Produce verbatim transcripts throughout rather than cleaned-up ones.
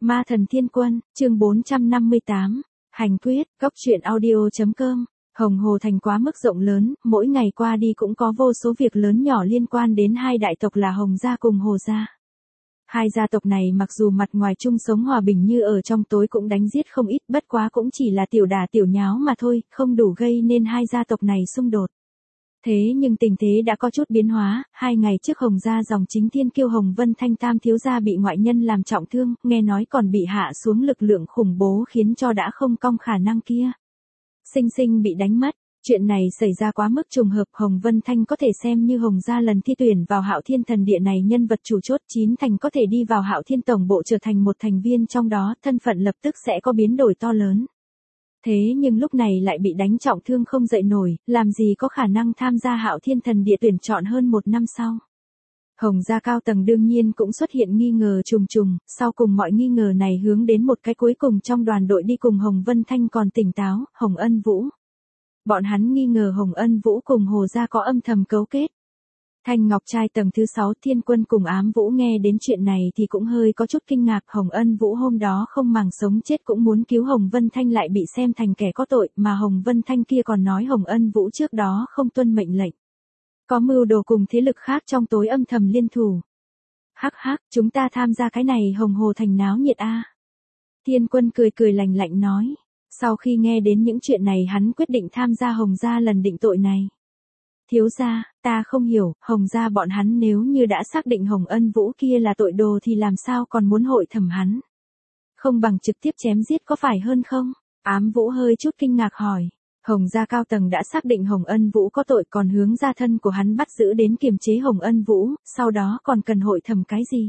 Ma thần thiên quân, chương bốn trăm năm mươi tám, hành quyết, góc truyện audio.com. Hồng Hồ Thành quá mức rộng lớn, mỗi ngày qua đi cũng có vô số việc lớn nhỏ liên quan đến hai đại tộc là Hồng Gia cùng Hồ Gia. Hai gia tộc này mặc dù mặt ngoài chung sống hòa bình như ở trong tối cũng đánh giết không ít, bất quá cũng chỉ là tiểu đả tiểu nháo mà thôi, không đủ gây nên hai gia tộc này xung đột. Thế nhưng tình thế đã có chút biến hóa, hai ngày trước Hồng Gia dòng chính thiên kiêu Hồng Vân Thanh tam thiếu gia bị ngoại nhân làm trọng thương, nghe nói còn bị hạ xuống lực lượng khủng bố khiến cho đã không cong khả năng kia. Sinh sinh bị đánh mất, chuyện này xảy ra quá mức trùng hợp, Hồng Vân Thanh có thể xem như Hồng Gia lần thi tuyển vào Hạo Thiên Thần Địa này nhân vật chủ chốt, chín thành có thể đi vào Hạo Thiên Tổng Bộ trở thành một thành viên trong đó, thân phận lập tức sẽ có biến đổi to lớn. Thế nhưng lúc này lại bị đánh trọng thương không dậy nổi, làm gì có khả năng tham gia Hạo Thiên Thần Địa tuyển chọn hơn một năm sau. Hồng Gia cao tầng đương nhiên cũng xuất hiện nghi ngờ trùng trùng, sau cùng mọi nghi ngờ này hướng đến một cái cuối cùng trong đoàn đội đi cùng Hồng Vân Thanh còn tỉnh táo, Hồng Ân Vũ. Bọn hắn nghi ngờ Hồng Ân Vũ cùng Hồ Gia có âm thầm cấu kết. Thanh Ngọc Trai tầng thứ sáu Thiên Quân cùng Ám Vũ nghe đến chuyện này thì cũng hơi có chút kinh ngạc, Hồng Ân Vũ hôm đó không màng sống chết cũng muốn cứu Hồng Vân Thanh lại bị xem thành kẻ có tội, mà Hồng Vân Thanh kia còn nói Hồng Ân Vũ trước đó không tuân mệnh lệnh. Có mưu đồ cùng thế lực khác trong tối âm thầm liên thủ. Hắc hắc, chúng ta tham gia cái này Hồng Hồ Thành náo nhiệt a. Thiên Quân cười cười lạnh lạnh nói. Sau khi nghe đến những chuyện này hắn quyết định tham gia Hồng Gia lần định tội này. Thiếu gia, ta không hiểu, Hồng Gia bọn hắn nếu như đã xác định Hồng Ân Vũ kia là tội đồ thì làm sao còn muốn hội thẩm hắn? Không bằng trực tiếp chém giết có phải hơn không? Ám Vũ hơi chút kinh ngạc hỏi. Hồng Gia cao tầng đã xác định Hồng Ân Vũ có tội còn hướng gia thân của hắn bắt giữ đến kiềm chế Hồng Ân Vũ, sau đó còn cần hội thẩm cái gì?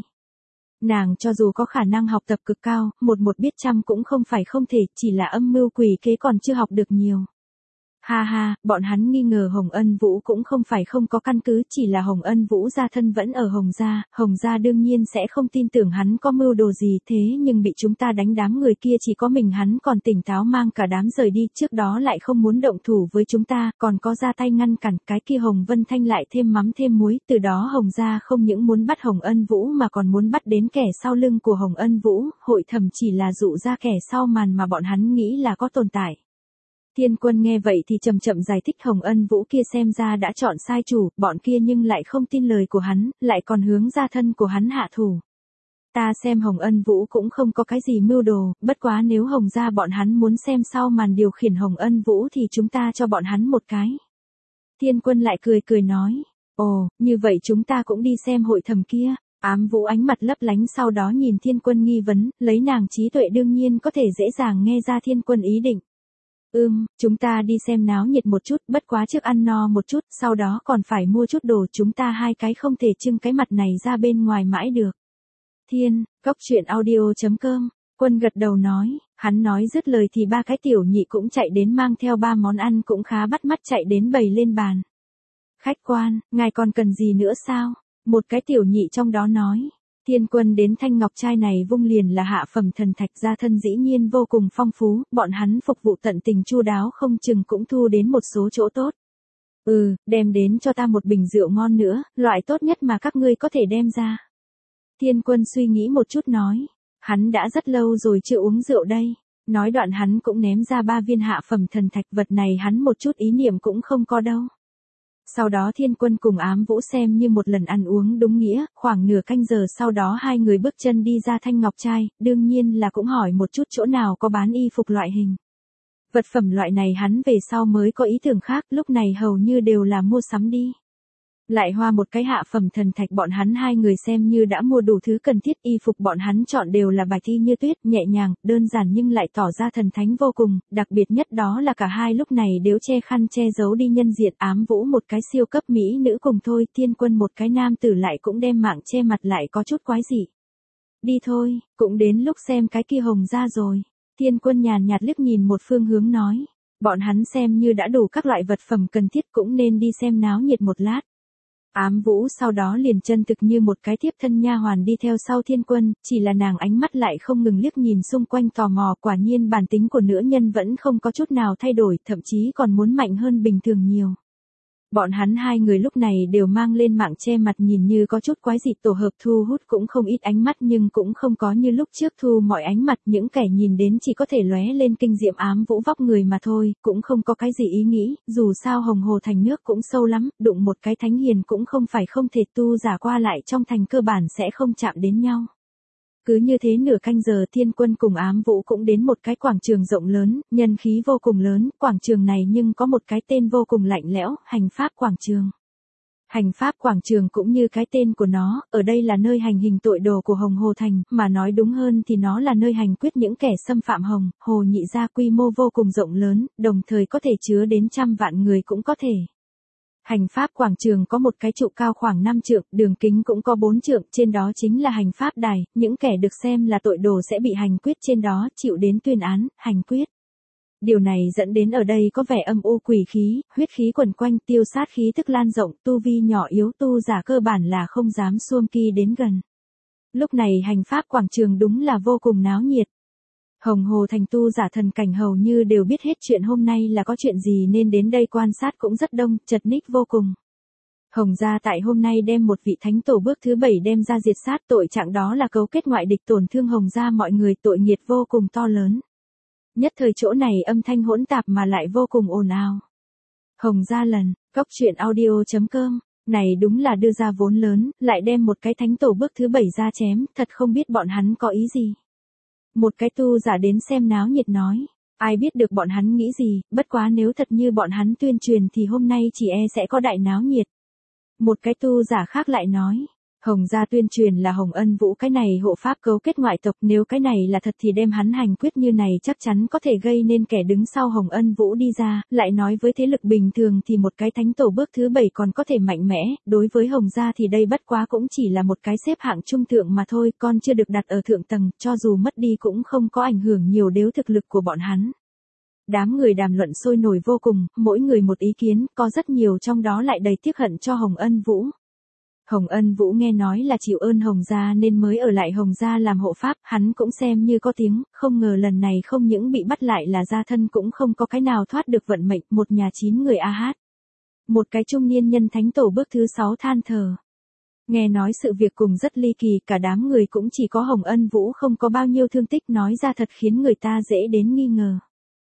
Nàng cho dù có khả năng học tập cực cao, một một biết trăm cũng không phải không thể, chỉ là âm mưu quỷ kế còn chưa học được nhiều. Ha ha, bọn hắn nghi ngờ Hồng Ân Vũ cũng không phải không có căn cứ, chỉ là Hồng Ân Vũ gia thân vẫn ở Hồng Gia, Hồng Gia đương nhiên sẽ không tin tưởng hắn có mưu đồ gì, thế nhưng bị chúng ta đánh đám người kia chỉ có mình hắn còn tỉnh táo mang cả đám rời đi, trước đó lại không muốn động thủ với chúng ta, còn có ra tay ngăn cản, cái kia Hồng Vân Thanh lại thêm mắm thêm muối, từ đó Hồng Gia không những muốn bắt Hồng Ân Vũ mà còn muốn bắt đến kẻ sau lưng của Hồng Ân Vũ, hội thẩm chỉ là dụ ra kẻ sau màn mà bọn hắn nghĩ là có tồn tại. Thiên Quân nghe vậy thì chậm chậm giải thích Hồng Ân Vũ kia xem ra đã chọn sai chủ, bọn kia nhưng lại không tin lời của hắn, lại còn hướng gia thân của hắn hạ thủ. Ta xem Hồng Ân Vũ cũng không có cái gì mưu đồ, bất quá nếu Hồng Gia bọn hắn muốn xem sau màn điều khiển Hồng Ân Vũ thì chúng ta cho bọn hắn một cái. Thiên Quân lại cười cười nói, ồ, như vậy chúng ta cũng đi xem hội thẩm kia. Ám Vũ ánh mặt lấp lánh sau đó nhìn Thiên Quân nghi vấn, lấy nàng trí tuệ đương nhiên có thể dễ dàng nghe ra Thiên Quân ý định. Ừm, chúng ta đi xem náo nhiệt một chút, bất quá trước ăn no một chút, sau đó còn phải mua chút đồ, chúng ta hai cái không thể trưng cái mặt này ra bên ngoài mãi được. Thiên, góc truyện audio.com, Quân gật đầu nói, hắn nói dứt lời thì ba cái tiểu nhị cũng chạy đến mang theo ba món ăn cũng khá bắt mắt chạy đến bày lên bàn. Khách quan, ngài còn cần gì nữa sao? Một cái tiểu nhị trong đó nói. Thiên Quân đến Thanh Ngọc Trai này vung liền là hạ phẩm thần thạch, gia thân dĩ nhiên vô cùng phong phú, bọn hắn phục vụ tận tình chu đáo không chừng cũng thu đến một số chỗ tốt. Ừ, đem đến cho ta một bình rượu ngon nữa, loại tốt nhất mà các ngươi có thể đem ra. Thiên Quân suy nghĩ một chút nói, hắn đã rất lâu rồi chưa uống rượu đây. Nói đoạn hắn cũng ném ra ba viên hạ phẩm thần thạch, vật này hắn một chút ý niệm cũng không có đâu. Sau đó Thiên Quân cùng Ám Vũ xem như một lần ăn uống đúng nghĩa, khoảng nửa canh giờ sau đó hai người bước chân đi ra Thanh Ngọc Trai, đương nhiên là cũng hỏi một chút chỗ nào có bán y phục loại hình. Vật phẩm loại này hắn về sau mới có ý tưởng khác, lúc này hầu như đều là mua sắm đi. Lại hoa một cái hạ phẩm thần thạch bọn hắn hai người xem như đã mua đủ thứ cần thiết, y phục bọn hắn chọn đều là bạch y như tuyết, nhẹ nhàng, đơn giản nhưng lại tỏ ra thần thánh vô cùng, đặc biệt nhất đó là cả hai lúc này đều che khăn che giấu đi nhân diện. Ám Vũ một cái siêu cấp mỹ nữ cùng thôi, Thiên Quân một cái nam tử lại cũng đem mạng che mặt lại có chút quái dị. Đi thôi, cũng đến lúc xem cái kia Hồng Gia rồi. Thiên Quân nhàn nhạt liếc nhìn một phương hướng nói, bọn hắn xem như đã đủ các loại vật phẩm cần thiết cũng nên đi xem náo nhiệt một lát. Ám Vũ sau đó liền chân thực như một cái tiếp thân nha hoàn đi theo sau Thiên Quân, chỉ là nàng ánh mắt lại không ngừng liếc nhìn xung quanh tò mò, quả nhiên bản tính của nữ nhân vẫn không có chút nào thay đổi, thậm chí còn muốn mạnh hơn bình thường nhiều. Bọn hắn hai người lúc này đều mang lên mạng che mặt nhìn như có chút quái dị, tổ hợp thu hút cũng không ít ánh mắt nhưng cũng không có như lúc trước thu mọi ánh mặt, những kẻ nhìn đến chỉ có thể lóe lên kinh diệm ám vũ vóc người mà thôi, cũng không có cái gì ý nghĩ, dù sao Hồng Hồ Thành nước cũng sâu lắm, đụng một cái thánh hiền cũng không phải không thể, tu giả qua lại trong thành cơ bản sẽ không chạm đến nhau. Cứ như thế nửa canh giờ Thiên Quân cùng ám vũ cũng đến một cái quảng trường rộng lớn, nhân khí vô cùng lớn, quảng trường này nhưng có một cái tên vô cùng lạnh lẽo, Hành Pháp Quảng Trường. Hành Pháp Quảng Trường cũng như cái tên của nó, ở đây là nơi hành hình tội đồ của Hồng Hồ Thành, mà nói đúng hơn thì nó là nơi hành quyết những kẻ xâm phạm Hồng, Hồ Nhị gia, quy mô vô cùng rộng lớn, đồng thời có thể chứa đến trăm vạn người cũng có thể. Hành Pháp Quảng Trường có một cái trụ cao khoảng năm trượng, đường kính cũng có bốn trượng, trên đó chính là Hành Pháp Đài, những kẻ được xem là tội đồ sẽ bị hành quyết trên đó, chịu đến tuyên án, hành quyết. Điều này dẫn đến ở đây có vẻ âm u quỷ khí, huyết khí quẩn quanh, tiêu sát khí tức lan rộng, tu vi nhỏ yếu, tu giả cơ bản là không dám xuông ki đến gần. Lúc này Hành Pháp Quảng Trường đúng là vô cùng náo nhiệt. Hồng Hồ Thành tu giả thần cảnh hầu như đều biết hết chuyện hôm nay là có chuyện gì nên đến đây quan sát cũng rất đông, chật ních vô cùng. Hồng gia tại hôm nay đem một vị thánh tổ bước thứ bảy đem ra diệt sát, tội trạng đó là cấu kết ngoại địch tổn thương Hồng gia mọi người, tội nghiệt vô cùng to lớn. Nhất thời chỗ này âm thanh hỗn tạp mà lại vô cùng ồn ào. Hồng gia lần, góc truyện audio chấm com, này đúng là đưa ra vốn lớn, lại đem một cái thánh tổ bước thứ bảy ra chém, thật không biết bọn hắn có ý gì. Một cái tu giả đến xem náo nhiệt nói, ai biết được bọn hắn nghĩ gì, bất quá nếu thật như bọn hắn tuyên truyền thì hôm nay chỉ e sẽ có đại náo nhiệt. Một cái tu giả khác lại nói, Hồng gia tuyên truyền là Hồng Ân Vũ cái này hộ pháp cấu kết ngoại tộc, nếu cái này là thật thì đem hắn hành quyết như này chắc chắn có thể gây nên kẻ đứng sau Hồng Ân Vũ đi ra, lại nói với thế lực bình thường thì một cái thánh tổ bước thứ bảy còn có thể mạnh mẽ, đối với Hồng gia thì đây bất quá cũng chỉ là một cái xếp hạng trung thượng mà thôi, còn chưa được đặt ở thượng tầng, cho dù mất đi cũng không có ảnh hưởng nhiều đến thực lực của bọn hắn. Đám người đàm luận sôi nổi vô cùng, mỗi người một ý kiến, có rất nhiều trong đó lại đầy tiếc hận cho Hồng Ân Vũ. Hồng Ân Vũ nghe nói là chịu ơn Hồng gia nên mới ở lại Hồng gia làm hộ pháp, hắn cũng xem như có tiếng, không ngờ lần này không những bị bắt lại là gia thân cũng không có cái nào thoát được vận mệnh, một nhà chín người a hát. Một cái trung niên nhân thánh tổ bước thứ sáu than thở. Nghe nói sự việc cùng rất ly kỳ, cả đám người cũng chỉ có Hồng Ân Vũ không có bao nhiêu thương tích, nói ra thật khiến người ta dễ đến nghi ngờ.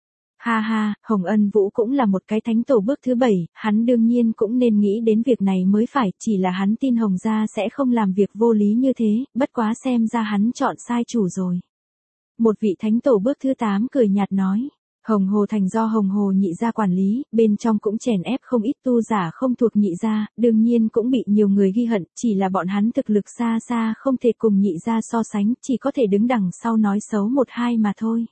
Ha ha, Hồng Ân Vũ cũng là một cái thánh tổ bước thứ bảy, hắn đương nhiên cũng nên nghĩ đến việc này mới phải, chỉ là hắn tin Hồng gia sẽ không làm việc vô lý như thế, bất quá xem ra hắn chọn sai chủ rồi. Một vị thánh tổ bước thứ tám cười nhạt nói, Hồng Hồ Thành do Hồng Hồ Nhị gia quản lý, bên trong cũng chèn ép không ít tu giả không thuộc Nhị gia, đương nhiên cũng bị nhiều người ghi hận, chỉ là bọn hắn thực lực xa xa không thể cùng Nhị gia so sánh, chỉ có thể đứng đằng sau nói xấu một hai mà thôi.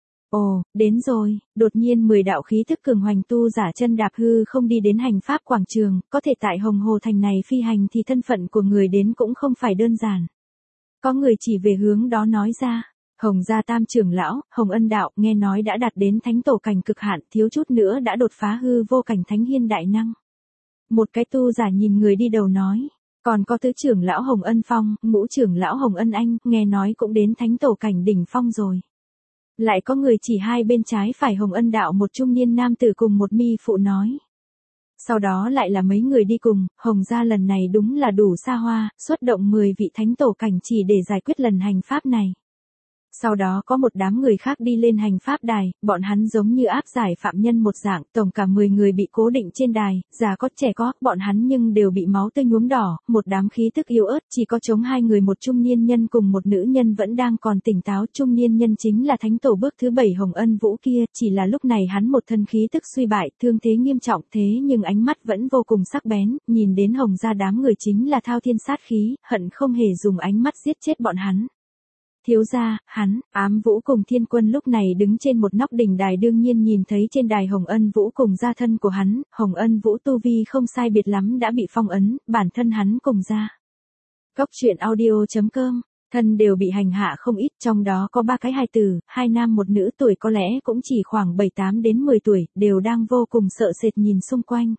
Ồ, đến rồi, đột nhiên mười đạo khí thức cường hoành tu giả chân đạp hư không đi đến Hành Pháp Quảng Trường, có thể tại Hồng Hồ Thành này phi hành thì thân phận của người đến cũng không phải đơn giản. Có người chỉ về hướng đó nói ra, Hồng gia tam trưởng lão, Hồng Ân Đạo, nghe nói đã đạt đến thánh tổ cảnh cực hạn, thiếu chút nữa đã đột phá hư vô cảnh thánh hiên đại năng. Một cái tu giả nhìn người đi đầu nói, còn có tứ trưởng lão Hồng Ân Phong, ngũ trưởng lão Hồng Ân Anh, nghe nói cũng đến thánh tổ cảnh đỉnh phong rồi. Lại có người chỉ hai bên trái phải Hồng Ân Đạo, một trung niên nam tử cùng một mi phụ nói. Sau đó lại là mấy người đi cùng, Hồng gia lần này đúng là đủ xa hoa, xuất động mười vị thánh tổ cảnh chỉ để giải quyết lần hành pháp này. Sau đó có một đám người khác đi lên hành pháp đài, bọn hắn giống như áp giải phạm nhân một dạng, tổng cả mười người bị cố định trên đài, già có trẻ có, bọn hắn nhưng đều bị máu tươi nhuốm đỏ, một đám khí tức yếu ớt, chỉ có chống hai người, một trung niên nhân cùng một nữ nhân vẫn đang còn tỉnh táo, trung niên nhân chính là thánh tổ bước thứ bảy Hồng Ân Vũ kia, chỉ là lúc này hắn một thân khí tức suy bại, thương thế nghiêm trọng, thế nhưng ánh mắt vẫn vô cùng sắc bén, nhìn đến Hồng gia đám người chính là thao thiên sát khí, hận không hề dùng ánh mắt giết chết bọn hắn. Thiếu gia, hắn, ám vũ cùng Thiên Quân lúc này đứng trên một nóc đỉnh đài, đương nhiên nhìn thấy trên đài Hồng Ân Vũ cùng gia thân của hắn, Hồng Ân Vũ tu vi không sai biệt lắm đã bị phong ấn, bản thân hắn cùng gia. Góc truyện audio chấm com, thân đều bị hành hạ không ít, trong đó có ba cái hài tử, hai nam một nữ, tuổi có lẽ cũng chỉ khoảng bảy tám đến mười tuổi, đều đang vô cùng sợ sệt nhìn xung quanh.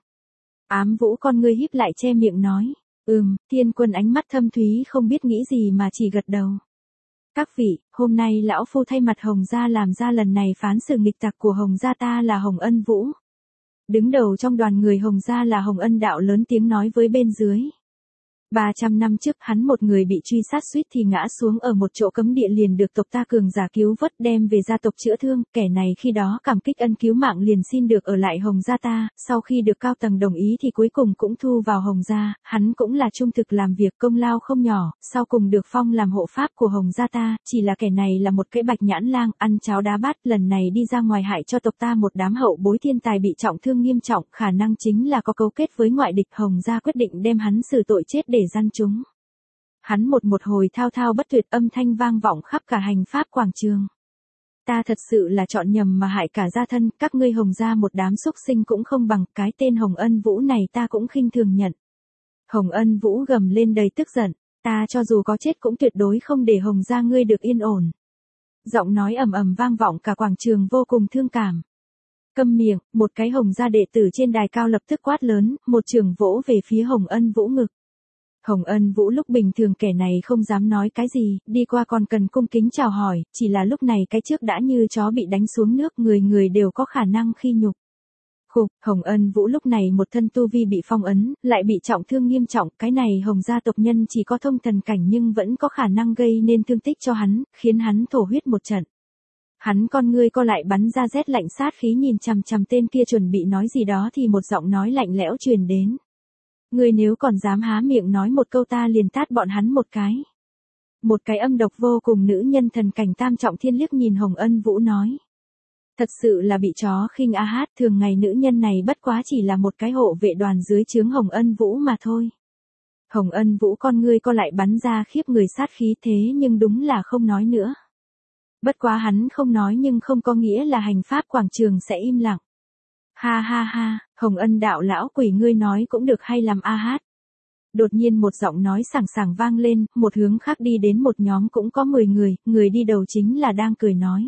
Ám Vũ con ngươi híp lại che miệng nói, ừm, Thiên Quân ánh mắt thâm thúy không biết nghĩ gì mà chỉ gật đầu. Các vị, hôm nay lão phu thay mặt Hồng gia làm ra lần này phán xử nghịch tặc của Hồng gia ta là Hồng Ân Vũ. Đứng đầu trong đoàn người Hồng gia là Hồng Ân Đạo lớn tiếng nói với bên dưới. ba trăm năm trước hắn một người bị truy sát suýt thì ngã xuống ở một chỗ cấm địa liền được tộc ta cường giả cứu vớt đem về gia tộc chữa thương, kẻ này khi đó cảm kích ân cứu mạng liền xin được ở lại Hồng gia ta, sau khi được cao tầng đồng ý thì cuối cùng cũng thu vào Hồng gia, hắn cũng là trung thực làm việc công lao không nhỏ, sau cùng được phong làm hộ pháp của Hồng gia ta, chỉ là kẻ này là một cái bạch nhãn lang, ăn cháo đá bát, lần này đi ra ngoài hại cho tộc ta một đám hậu bối thiên tài bị trọng thương nghiêm trọng, khả năng chính là có cấu kết với ngoại địch. Hồng gia quyết định đem hắn xử tội chết để gian chúng. Hắn một một hồi thao thao bất tuyệt, âm thanh vang vọng khắp cả hành pháp quảng trường. Ta thật sự là chọn nhầm mà hại cả gia thân, các ngươi Hồng gia một đám xúc sinh cũng không bằng, cái tên Hồng Ân Vũ này ta cũng khinh thường nhận. Hồng Ân Vũ gầm lên đầy tức giận, ta cho dù có chết cũng tuyệt đối không để Hồng gia ngươi được yên ổn. Giọng nói ầm ầm vang vọng cả quảng trường vô cùng thương cảm. Câm miệng, một cái Hồng gia đệ tử trên đài cao lập tức quát lớn, một trường vỗ về phía Hồng Ân Vũ ngực. Hồng Ân Vũ lúc bình thường kẻ này không dám nói cái gì, đi qua còn cần cung kính chào hỏi, chỉ là lúc này cái trước đã như chó bị đánh xuống nước, người người đều có khả năng khi nhục. Khục, Hồng Ân Vũ lúc này một thân tu vi bị phong ấn, lại bị trọng thương nghiêm trọng, cái này Hồng gia tộc nhân chỉ có thông thần cảnh nhưng vẫn có khả năng gây nên thương tích cho hắn, khiến hắn thổ huyết một trận. Hắn con ngươi co lại bắn ra rét lạnh sát khí nhìn chằm chằm tên kia chuẩn bị nói gì đó thì một giọng nói lạnh lẽo truyền đến. Ngươi nếu còn dám há miệng nói một câu ta liền tát bọn hắn một cái. Một cái âm độc vô cùng nữ nhân thần cảnh tam trọng thiên liếc nhìn Hồng Ân Vũ nói. Thật sự là bị chó khinh a hát, thường ngày nữ nhân này bất quá chỉ là một cái hộ vệ đoàn dưới trướng Hồng Ân Vũ mà thôi. Hồng Ân Vũ con ngươi co lại bắn ra khiếp người sát khí thế nhưng đúng là không nói nữa. Bất quá hắn không nói nhưng không có nghĩa là hành pháp quảng trường sẽ im lặng. Ha ha ha, Hồng Ân Đạo lão quỷ ngươi nói cũng được hay làm a hát. Đột nhiên một giọng nói sảng sảng vang lên, một hướng khác đi đến một nhóm cũng có mười người, người đi đầu chính là đang cười nói.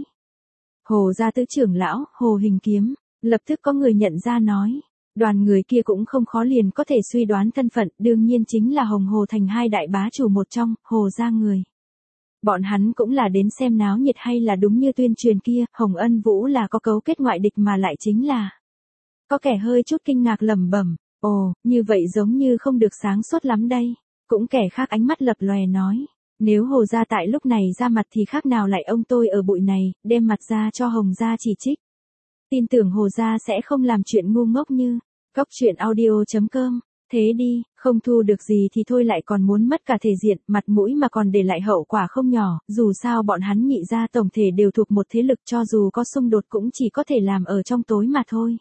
Hồ gia tứ trưởng lão, Hồ Hình Kiếm, lập tức có người nhận ra nói. Đoàn người kia cũng không khó liền có thể suy đoán thân phận, đương nhiên chính là Hồng Hồ thành hai đại bá chủ một trong, Hồ gia người. Bọn hắn cũng là đến xem náo nhiệt hay là đúng như tuyên truyền kia, Hồng Ân Vũ là có cấu kết ngoại địch mà lại chính là. Có kẻ hơi chút kinh ngạc lẩm bẩm, ồ, như vậy giống như không được sáng suốt lắm đây. Cũng kẻ khác ánh mắt lập lòe nói, nếu Hồ gia tại lúc này ra mặt thì khác nào lại ông tôi ở bụi này, đem mặt ra cho Hồng gia chỉ trích. Tin tưởng Hồ gia sẽ không làm chuyện ngu ngốc như, cóc truyện audio chấm com. Thế đi, không thu được gì thì thôi lại còn muốn mất cả thể diện, mặt mũi mà còn để lại hậu quả không nhỏ, dù sao bọn hắn nhị gia tổng thể đều thuộc một thế lực cho dù có xung đột cũng chỉ có thể làm ở trong tối mà thôi.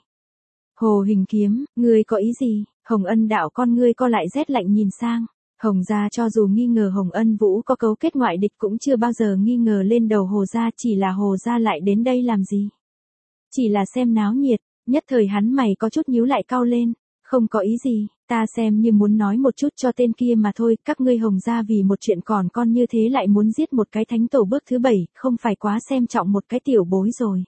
Hồ Hình Kiếm, ngươi có ý gì? Hồng Ân Đạo con ngươi co lại rét lạnh nhìn sang. Hồng gia cho dù nghi ngờ Hồng Ân Vũ có cấu kết ngoại địch cũng chưa bao giờ nghi ngờ lên đầu Hồ gia, chỉ là Hồ gia lại đến đây làm gì? Chỉ là xem náo nhiệt, nhất thời hắn mày có chút nhíu lại cau lên. Không có ý gì, ta xem như muốn nói một chút cho tên kia mà thôi, các ngươi Hồng gia vì một chuyện còn con như thế lại muốn giết một cái thánh tổ bước thứ bảy, không phải quá xem trọng một cái tiểu bối rồi.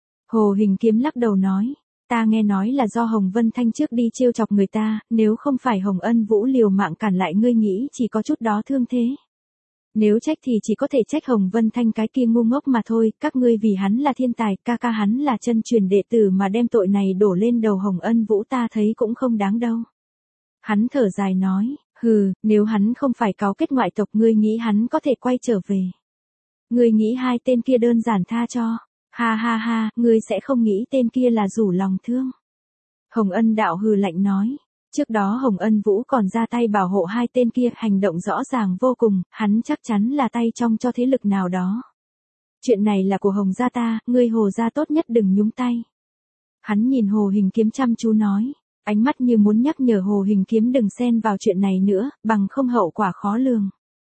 Hồ Hình Kiếm lắc đầu nói, ta nghe nói là do Hồng Vân Thanh trước đi trêu chọc người ta, nếu không phải Hồng Ân Vũ liều mạng cản lại ngươi nghĩ chỉ có chút đó thương thế. Nếu trách thì chỉ có thể trách Hồng Vân Thanh cái kia ngu ngốc mà thôi, các ngươi vì hắn là thiên tài, ca ca hắn là chân truyền đệ tử mà đem tội này đổ lên đầu Hồng Ân Vũ ta thấy cũng không đáng đâu. Hắn thở dài nói, hừ, nếu hắn không phải cáo kết ngoại tộc ngươi nghĩ hắn có thể quay trở về. Ngươi nghĩ hai tên kia đơn giản tha cho, ha ha ha, ngươi sẽ không nghĩ tên kia là rủ lòng thương. Hồng Ân Đạo hừ lạnh nói. Trước đó Hồng Ân Vũ còn ra tay bảo hộ hai tên kia, hành động rõ ràng vô cùng, hắn chắc chắn là tay trong cho thế lực nào đó. Chuyện này là của Hồng gia ta, ngươi Hồ gia tốt nhất đừng nhúng tay. Hắn nhìn Hồ Hình Kiếm chăm chú nói, ánh mắt như muốn nhắc nhở Hồ Hình Kiếm đừng xen vào chuyện này nữa, bằng không hậu quả khó lường.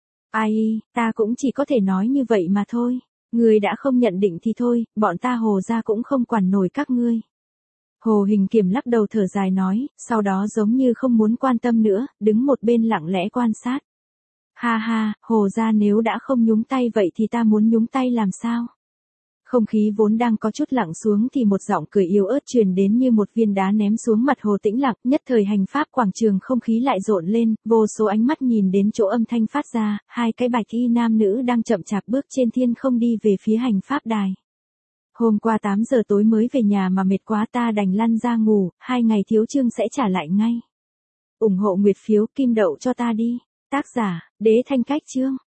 Ai, ta cũng chỉ có thể nói như vậy mà thôi, ngươi đã không nhận định thì thôi, bọn ta Hồ gia cũng không quản nổi các ngươi. Hồ Hình Kiếm lắc đầu thở dài nói, sau đó giống như không muốn quan tâm nữa, đứng một bên lặng lẽ quan sát. Ha ha, Hồ gia nếu đã không nhúng tay vậy thì ta muốn nhúng tay làm sao? Không khí vốn đang có chút lặng xuống thì một giọng cười yếu ớt truyền đến như một viên đá ném xuống mặt hồ tĩnh lặng, nhất thời hành pháp quảng trường không khí lại rộn lên, vô số ánh mắt nhìn đến chỗ âm thanh phát ra, hai cái bạch y nam nữ đang chậm chạp bước trên thiên không đi về phía hành pháp đài. Hôm qua tám giờ tối mới về nhà mà mệt quá ta đành lăn ra ngủ, hai ngày thiếu chương sẽ trả lại ngay. ủng hộ nguyệt phiếu kim đậu cho ta đi. Tác giả, Đế Thanh Cách Chương.